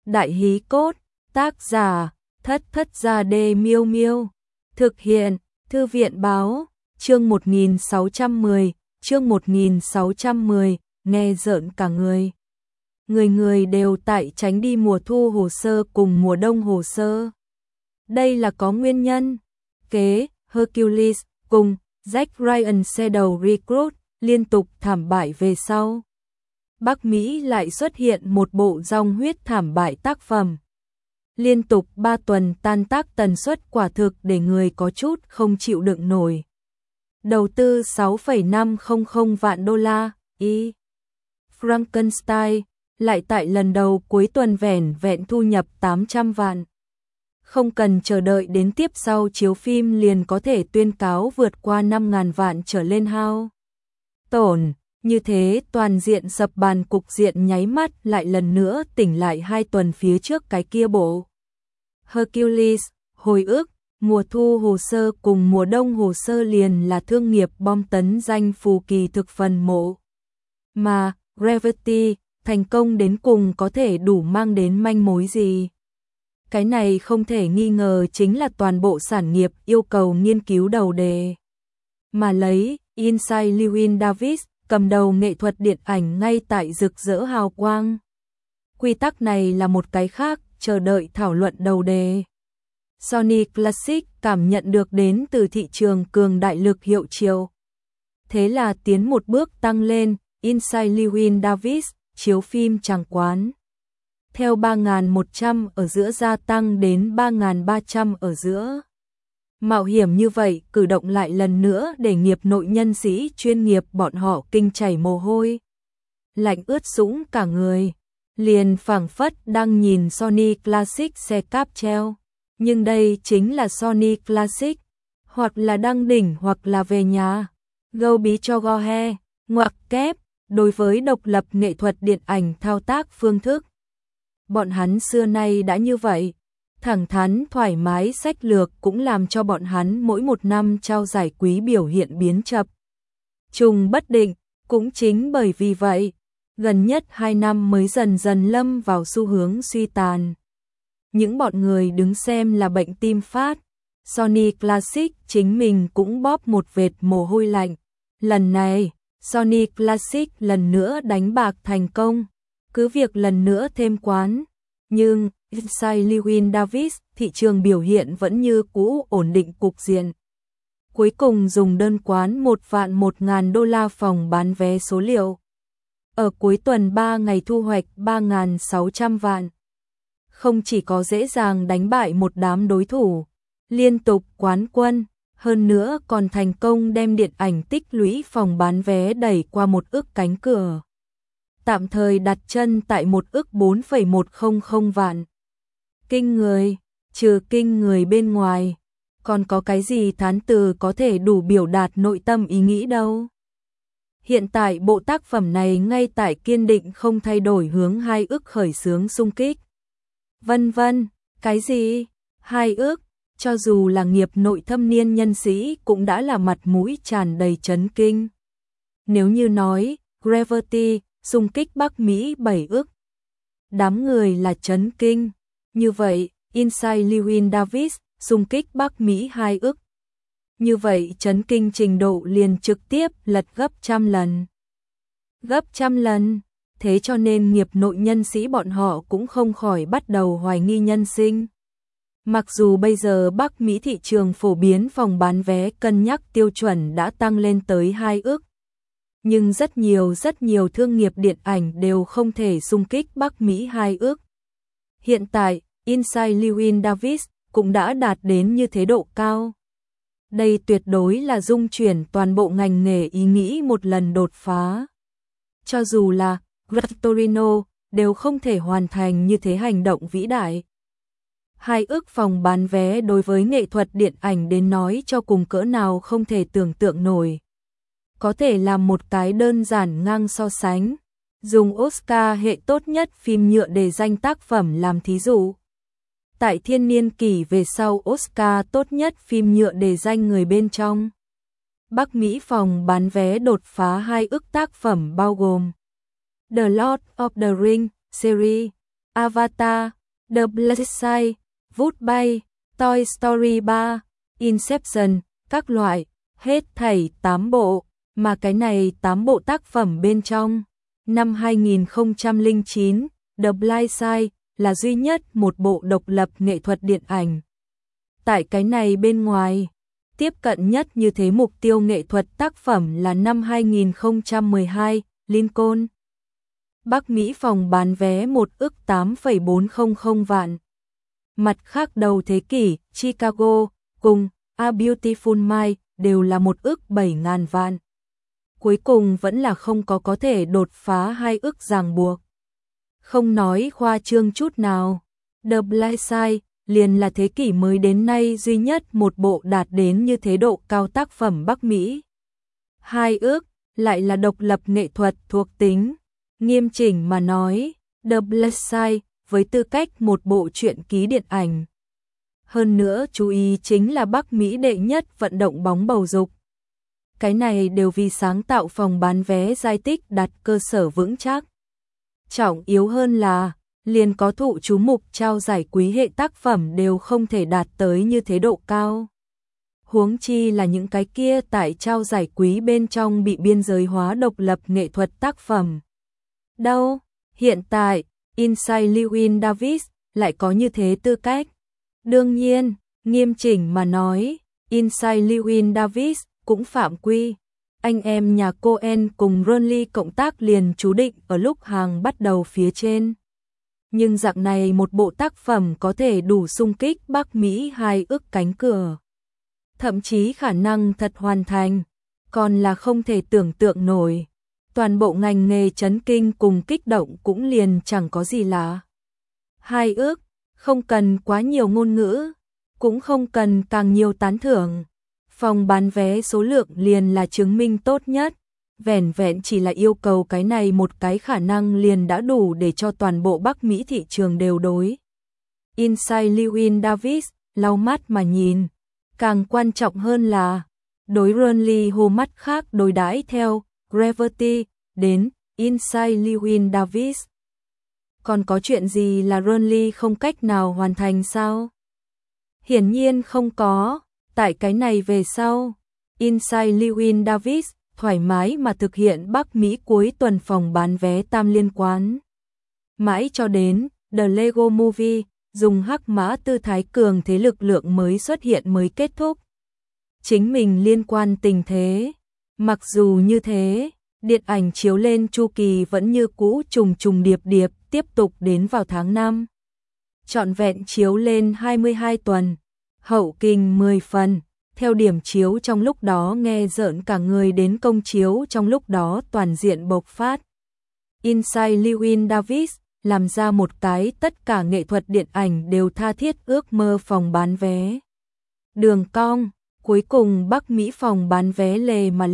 Đại hí cốt, tác giả, Thất Thất Gia Đê Miêu Miêu. Thực hiện, Thư viện báo, chương 1610, chương 1610, nghe rợn cả người. Người người đều tại tránh đi mùa thu hồ sơ cùng mùa đông hồ sơ. Đây là có nguyên nhân. Kế, Hercules, cùng, Jack Ryan Shadow Recruit, liên tục thảm bại về sau. Bắc Mỹ lại xuất hiện một bộ dòng huyết thảm bại tác phẩm. Liên tục 3 tuần tan tác tần suất quả thực để người có chút không chịu đựng nổi. Đầu tư 6,500 vạn đô la, Frankenstein, lại tại lần đầu cuối tuần vẻn vẹn thu nhập 800 vạn. Không cần chờ đợi đến tiếp sau chiếu phim liền có thể tuyên cáo vượt qua 5.000 vạn trở lên hao tổn. Như thế toàn diện sập bàn, cục diện nháy mắt lại lần nữa tỉnh lại 2 tuần phía trước cái kia bộ. Hercules, hồi ức, mùa thu hồ sơ cùng mùa đông hồ sơ liền là thương nghiệp bom tấn danh phù kỳ thực phần mộ. Mà, Gravity, thành công đến cùng có thể đủ mang đến manh mối gì? Cái này không thể nghi ngờ chính là toàn bộ sản nghiệp yêu cầu nghiên cứu đầu đề. Mà lấy, Inside Llewyn Davis, cầm đầu nghệ thuật điện ảnh ngay tại rực rỡ hào quang. Quy tắc này là một cái khác, chờ đợi thảo luận đầu đề. Sony Classic cảm nhận được đến từ thị trường cường đại lực hiệu triệu. Thế là tiến một bước tăng lên, Inside Llewyn Davis, chiếu phim tràng quán. Theo 3.100 ở giữa gia tăng đến 3.300 ở giữa. Mạo hiểm như vậy, cử động lại lần nữa để nghiệp nội nhân sĩ chuyên nghiệp bọn họ kinh chảy mồ hôi. Lạnh ướt sũng cả người, liền phảng phất đang nhìn Sony Classic xe cáp treo. Nhưng đây chính là Sony Classic, hoặc là đăng đỉnh hoặc là về nhà. Gâu bí cho go he, ngoặc kép, đối với độc lập nghệ thuật điện ảnh thao tác phương thức. Bọn hắn xưa nay đã như vậy. Thẳng thắn thoải mái sách lược cũng làm cho bọn hắn mỗi một năm trao giải quý biểu hiện biến chập trùng bất định. Cũng chính bởi vì vậy, gần nhất 2 năm mới dần dần lâm vào xu hướng suy tàn. Những bọn người đứng xem là bệnh tim phát. Sony Classic chính mình cũng bóp một vệt mồ hôi lạnh. Lần này, Sony Classic lần nữa đánh bạc thành công, cứ việc lần nữa thêm quán. Nhưng, Inside Llewyn Davis, thị trường biểu hiện vẫn như cũ ổn định cục diện. Cuối cùng dùng đơn quán 1.000 đô la phòng bán vé số liệu. Ở cuối tuần 3 ngày thu hoạch 3.600 vạn. Không chỉ có dễ dàng đánh bại một đám đối thủ, liên tục quán quân, hơn nữa còn thành công đem điện ảnh tích lũy phòng bán vé đẩy qua 1 ức cánh cửa. Tạm thời đặt chân tại 1 ức 4,100 vạn. Kinh người, trừ kinh người bên ngoài, còn có cái gì thán từ có thể đủ biểu đạt nội tâm ý nghĩ đâu. Hiện tại bộ tác phẩm này ngay tại kiên định không thay đổi hướng 2 ức khởi xướng xung kích. Vân vân, cái gì? 2 ức, cho dù là nghiệp nội thâm niên nhân sĩ cũng đã là mặt mũi tràn đầy chấn kinh. Nếu như nói, Gravity, xung kích Bắc Mỹ 7 ức. Đám người là chấn kinh. Như vậy, Inside Llewyn Davis, xung kích Bắc Mỹ 2 ức. Như vậy chấn kinh trình độ liền trực tiếp lật gấp trăm lần. Gấp trăm lần, thế cho nên nghiệp nội nhân sĩ bọn họ cũng không khỏi bắt đầu hoài nghi nhân sinh. Mặc dù bây giờ Bắc Mỹ thị trường phổ biến phòng bán vé cân nhắc tiêu chuẩn đã tăng lên tới 2 ức. Nhưng rất nhiều thương nghiệp điện ảnh đều không thể xung kích Bắc Mỹ 2 ức. Hiện tại, Inside Llewyn Davis cũng đã đạt đến như thế độ cao. Đây tuyệt đối là dung chuyển toàn bộ ngành nghề ý nghĩ một lần đột phá. Cho dù là Gran Torino đều không thể hoàn thành như thế hành động vĩ đại. 2 ức phòng bán vé đối với nghệ thuật điện ảnh đến nói cho cùng cỡ nào không thể tưởng tượng nổi. Có thể làm một cái đơn giản ngang so sánh, dùng Oscar hệ tốt nhất phim nhựa để danh tác phẩm làm thí dụ. Tại thiên niên kỷ về sau Oscar tốt nhất phim nhựa để danh người bên trong. Bắc Mỹ phòng bán vé đột phá 2 ức tác phẩm bao gồm The Lord of the Rings series, Avatar, The Blind Side, Vút Bay, Toy Story 3, Inception, các loại, hết thảy 8 bộ, mà cái này 8 bộ tác phẩm bên trong. Năm 2009, The Blind Side là duy nhất một bộ độc lập nghệ thuật điện ảnh. Tại cái này bên ngoài, tiếp cận nhất như thế mục tiêu nghệ thuật tác phẩm là năm 2012, Lincoln. Bắc Mỹ phòng bán vé 1 ức 8,400 vạn. Mặt khác đầu thế kỷ, Chicago cùng A Beautiful Mind đều là 1 ức 7.000 vạn. Cuối cùng vẫn là không có thể đột phá 2 ức ràng buộc. Không nói khoa trương chút nào, The Blind Side liền là thế kỷ mới đến nay duy nhất một bộ đạt đến như thế độ cao tác phẩm Bắc Mỹ. 2 ức lại là độc lập nghệ thuật thuộc tính. Nghiêm chỉnh mà nói, The Blind Side với tư cách một bộ truyện ký điện ảnh. Hơn nữa chú ý chính là Bắc Mỹ đệ nhất vận động bóng bầu dục. Cái này đều vì sáng tạo phòng bán vé giai tích đặt cơ sở vững chắc. Trọng yếu hơn là, liền có thụ chú mục trao giải quý hệ tác phẩm đều không thể đạt tới như thế độ cao. Huống chi là những cái kia tại trao giải quý bên trong bị biên giới hóa độc lập nghệ thuật tác phẩm. Đâu, hiện tại, Inside Llewyn Davis lại có như thế tư cách. Đương nhiên, nghiêm chỉnh mà nói, Inside Llewyn Davis cũng phạm quy. Anh em nhà Coen cùng Ron Lee cộng tác liền chú định ở lúc hàng bắt đầu phía trên. Nhưng dạng này một bộ tác phẩm có thể đủ xung kích Bắc Mỹ 2 ức cánh cửa. Thậm chí khả năng thật hoàn thành, còn là không thể tưởng tượng nổi. Toàn bộ ngành nghề chấn kinh cùng kích động cũng liền chẳng có gì lạ. 2 ức, không cần quá nhiều ngôn ngữ, cũng không cần càng nhiều tán thưởng. Phòng bán vé số lượng liền là chứng minh tốt nhất. Vẻn vẹn chỉ là yêu cầu cái này một cái khả năng liền đã đủ để cho toàn bộ Bắc Mỹ thị trường đều đối. Inside Llewyn Davis, lau mắt mà nhìn. Càng quan trọng hơn là, đối Ron Lee hô mắt khác đối đãi theo Gravity đến Inside Llewyn Davis. Còn có chuyện gì là Ron Lee không cách nào hoàn thành sao? Hiển nhiên không có. Tại cái này về sau, Inside Llewyn Davis thoải mái mà thực hiện Bắc Mỹ cuối tuần phòng bán vé tam liên quan. Mãi cho đến The Lego Movie, dùng hắc mã tư thái cường thế lực lượng mới xuất hiện mới kết thúc. Chính mình liên quan tình thế. Mặc dù như thế, điện ảnh chiếu lên chu kỳ vẫn như cũ trùng trùng điệp điệp tiếp tục đến vào tháng 5. Trọn vẹn chiếu lên 22 tuần, hậu kinh 10 phần. Theo điểm chiếu trong lúc đó nghe rợn cả người đến công chiếu trong lúc đó toàn diện bộc phát. Inside Llewyn Davis làm ra một cái tất cả nghệ thuật điện ảnh đều tha thiết ước mơ phòng bán vé. Đường cong, cuối cùng Bắc Mỹ phòng bán vé lề mà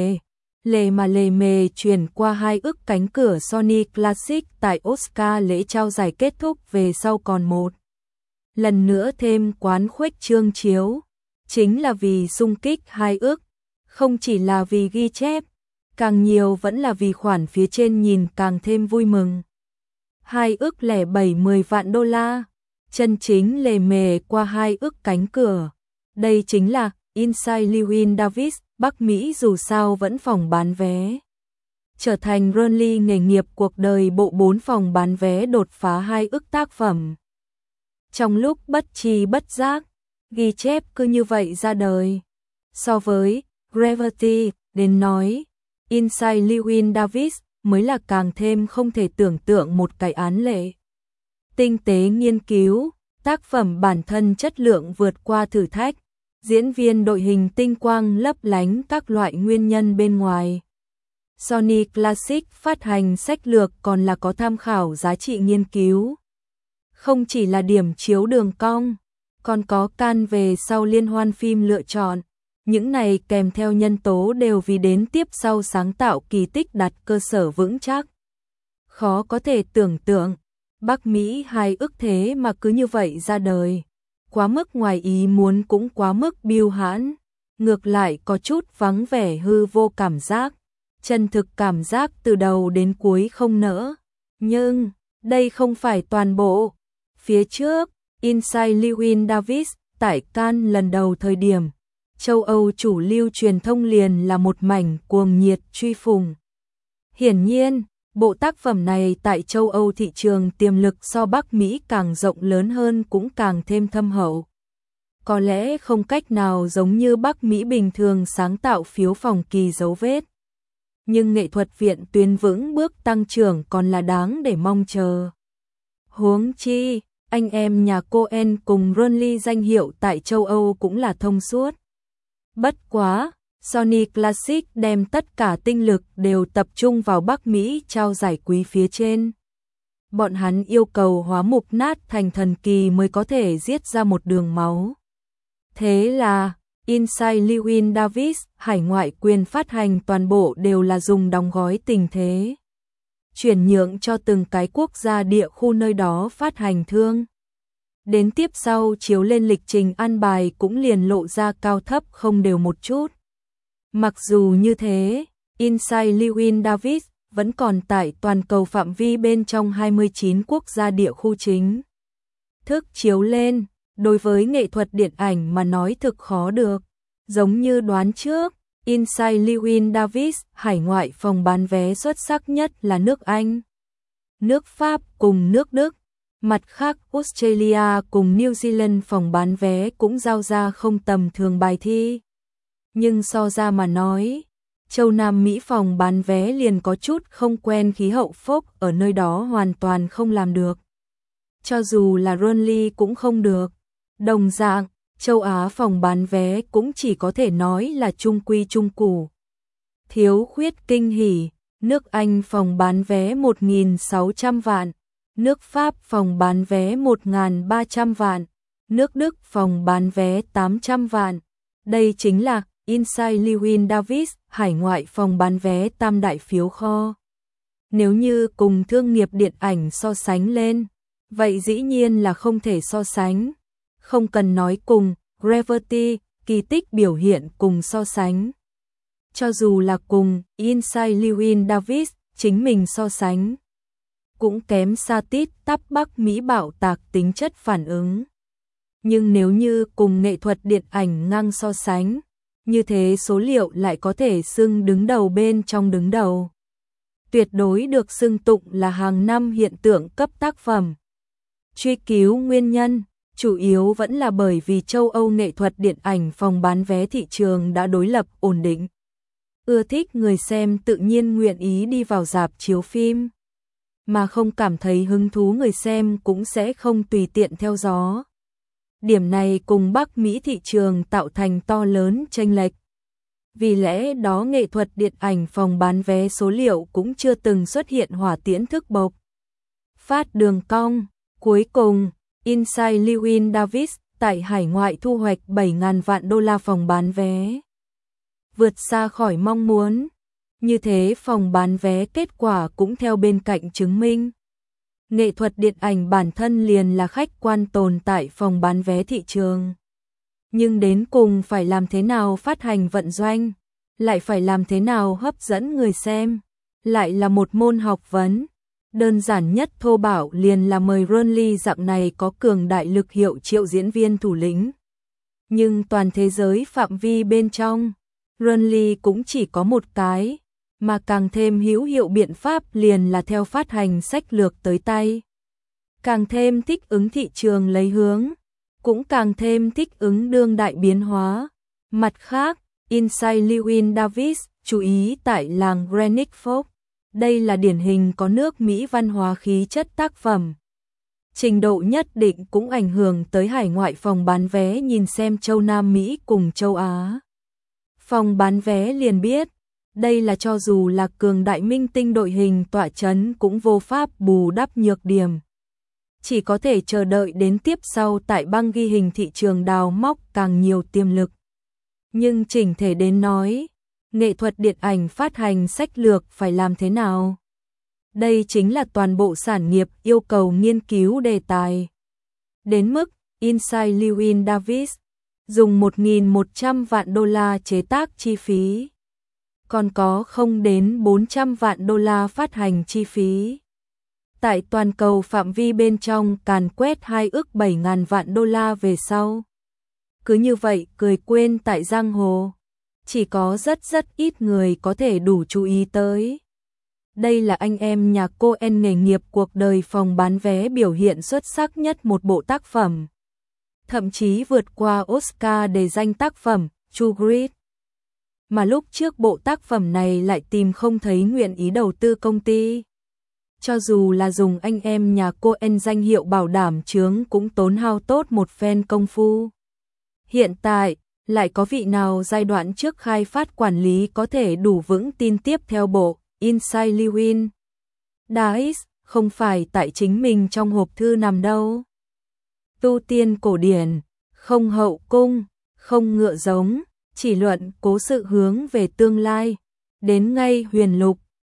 lề mề chuyển qua 2 ức cánh cửa Sony Classic tại Oscar lễ trao giải kết thúc về sau còn một lần nữa thêm quán khuếch trương chiếu. Chính là vì xung kích 2 ức, không chỉ là vì ghi chép, càng nhiều vẫn là vì khoản phía trên nhìn càng thêm vui mừng. 2 ức lẻ 70 vạn đô la, chân chính lề mề qua 2 ức cánh cửa. Đây chính là Inside Llewyn Davis, Bắc Mỹ dù sao vẫn phòng bán vé. Trở thành Ron Lee nghề nghiệp cuộc đời bộ 4 phòng bán vé đột phá 2 ức tác phẩm. Trong lúc bất tri bất giác, ghi chép cứ như vậy ra đời. So với Gravity đến nói, Inside Llewyn Davis mới là càng thêm không thể tưởng tượng một cái án lệ. Tinh tế nghiên cứu, tác phẩm bản thân chất lượng vượt qua thử thách, diễn viên đội hình tinh quang lấp lánh các loại nguyên nhân bên ngoài. Sony Classic phát hành sách lược còn là có tham khảo giá trị nghiên cứu. Không chỉ là điểm chiếu đường cong, còn có can về sau liên hoan phim lựa chọn. Những này kèm theo nhân tố đều vì đến tiếp sau sáng tạo kỳ tích đặt cơ sở vững chắc. Khó có thể tưởng tượng, Bắc Mỹ 2 ức thế mà cứ như vậy ra đời. Quá mức ngoài ý muốn cũng quá mức biêu hãn. Ngược lại có chút vắng vẻ hư vô cảm giác. Chân thực cảm giác từ đầu đến cuối không nỡ. Nhưng, đây không phải toàn bộ. Phía trước, Inside Llewyn Davis, tại Cannes lần đầu thời điểm, châu Âu chủ lưu truyền thông liền là một mảnh cuồng nhiệt truy phủng. Hiển nhiên, bộ tác phẩm này tại châu Âu thị trường tiềm lực so Bắc Mỹ càng rộng lớn hơn cũng càng thêm thâm hậu. Có lẽ không cách nào giống như Bắc Mỹ bình thường sáng tạo phiếu phòng kỳ dấu vết. Nhưng nghệ thuật viện tuyến vững bước tăng trưởng còn là đáng để mong chờ. Huống chi, anh em nhà Coen cùng Burnley danh hiệu tại châu Âu cũng là thông suốt. Bất quá, Sony Classic đem tất cả tinh lực đều tập trung vào Bắc Mỹ trao giải quý phía trên. Bọn hắn yêu cầu hóa mục nát thành thần kỳ mới có thể giết ra một đường máu. Thế là, Inside Llewyn Davis, hải ngoại quyền phát hành toàn bộ đều là dùng đóng gói tình thế. Chuyển nhượng cho từng cái quốc gia địa khu nơi đó phát hành thương. Đến tiếp sau chiếu lên lịch trình ăn bài cũng liền lộ ra cao thấp không đều một chút. Mặc dù như thế, Inside Llewyn Davis vẫn còn tại toàn cầu phạm vi bên trong 29 quốc gia địa khu chính thức chiếu lên, đối với nghệ thuật điện ảnh mà nói thực khó được. Giống như đoán trước, Inside Llewyn Davis hải ngoại phòng bán vé xuất sắc nhất là nước Anh, nước Pháp cùng nước Đức. Mặt khác Australia cùng New Zealand phòng bán vé cũng giao ra không tầm thường bài thi. Nhưng so ra mà nói, châu Nam Mỹ phòng bán vé liền có chút không quen khí hậu phốc ở nơi đó hoàn toàn không làm được. Cho dù là Burnley cũng không được. Đồng dạng, châu Á phòng bán vé cũng chỉ có thể nói là trung quy trung củ. Thiếu khuyết kinh hỉ, nước Anh phòng bán vé 1.600 vạn, nước Pháp phòng bán vé 1.300 vạn, nước Đức phòng bán vé 800 vạn. Đây chính là Inside Llewyn Davis hải ngoại phòng bán vé tam đại phiếu kho. Nếu như cùng thương nghiệp điện ảnh so sánh lên, vậy dĩ nhiên là không thể so sánh. Không cần nói cùng Gravity, kỳ tích biểu hiện cùng so sánh. Cho dù là cùng Inside Llewyn Davis chính mình so sánh, cũng kém xa tít tắp Bắc Mỹ bạo tạc tính chất phản ứng. Nhưng nếu như cùng nghệ thuật điện ảnh ngang so sánh, như thế số liệu lại có thể xưng đứng đầu bên trong đứng đầu. Tuyệt đối được xưng tụng là hàng năm hiện tượng cấp tác phẩm. Truy cứu nguyên nhân, chủ yếu vẫn là bởi vì châu Âu nghệ thuật điện ảnh phòng bán vé thị trường đã đối lập ổn định. Ưa thích người xem tự nhiên nguyện ý đi vào rạp chiếu phim. Mà không cảm thấy hứng thú người xem cũng sẽ không tùy tiện theo gió. Điểm này cùng Bắc Mỹ thị trường tạo thành to lớn chênh lệch. Vì lẽ đó nghệ thuật điện ảnh phòng bán vé số liệu cũng chưa từng xuất hiện hỏa tiễn thức bộc phát đường cong. Cuối cùng, Inside Llewyn Davis tại hải ngoại thu hoạch 7.000 vạn đô la phòng bán vé. Vượt xa khỏi mong muốn. Như thế phòng bán vé kết quả cũng theo bên cạnh chứng minh. Nghệ thuật điện ảnh bản thân liền là khách quan tồn tại phòng bán vé thị trường. Nhưng đến cùng phải làm thế nào phát hành vận doanh, lại phải làm thế nào hấp dẫn người xem, lại là một môn học vấn. Đơn giản nhất thô bạo liền là mời Burnley dạng này có cường đại lực hiệu triệu diễn viên thủ lĩnh. Nhưng toàn thế giới phạm vi bên trong, Burnley cũng chỉ có một cái, mà càng thêm hữu hiệu biện pháp liền là theo phát hành sách lược tới tay. Càng thêm thích ứng thị trường lấy hướng, cũng càng thêm thích ứng đương đại biến hóa. Mặt khác, Inside Llewyn Davis chú ý tại làng Greenwich Folk. Đây là điển hình có nước Mỹ văn hóa khí chất tác phẩm. Trình độ nhất định cũng ảnh hưởng tới hải ngoại phòng bán vé nhìn xem châu Nam Mỹ cùng châu Á. Phòng bán vé liền biết, đây là cho dù là cường đại minh tinh đội hình tọa chấn cũng vô pháp bù đắp nhược điểm. Chỉ có thể chờ đợi đến tiếp sau tại băng ghi hình thị trường đào móc càng nhiều tiềm lực. Nhưng chỉnh thể đến nói, nghệ thuật điện ảnh phát hành sách lược phải làm thế nào? Đây chính là toàn bộ sản nghiệp yêu cầu nghiên cứu đề tài. Đến mức Inside Llewyn Davis dùng 1.100 vạn đô la chế tác chi phí, còn có không đến 400 vạn đô la phát hành chi phí. tại toàn cầu phạm vi bên trong càn quét 2 ức 7.000 vạn đô la về sau. Cứ như vậy cười quên tại giang hồ, chỉ có rất ít người có thể đủ chú ý tới. Đây là anh em nhà Coen nghề nghiệp cuộc đời phòng bán vé biểu hiện xuất sắc nhất một bộ tác phẩm. Thậm chí vượt qua Oscar để danh tác phẩm True Grit. Mà lúc trước bộ tác phẩm này lại tìm không thấy nguyện ý đầu tư công ty. Cho dù là dùng anh em nhà Coen danh hiệu bảo đảm chướng cũng tốn hao tốt một phen công phu. Hiện tại, lại có vị nào giai đoạn trước khai phát quản lý có thể đủ vững tin tiếp theo bộ Inside Llewyn Davis, không phải tại chính mình trong hộp thư nằm đâu. Tu tiên cổ điển, không hậu cung, không ngựa giống, chỉ luận cố sự hướng về tương lai. Đến ngay huyền lục,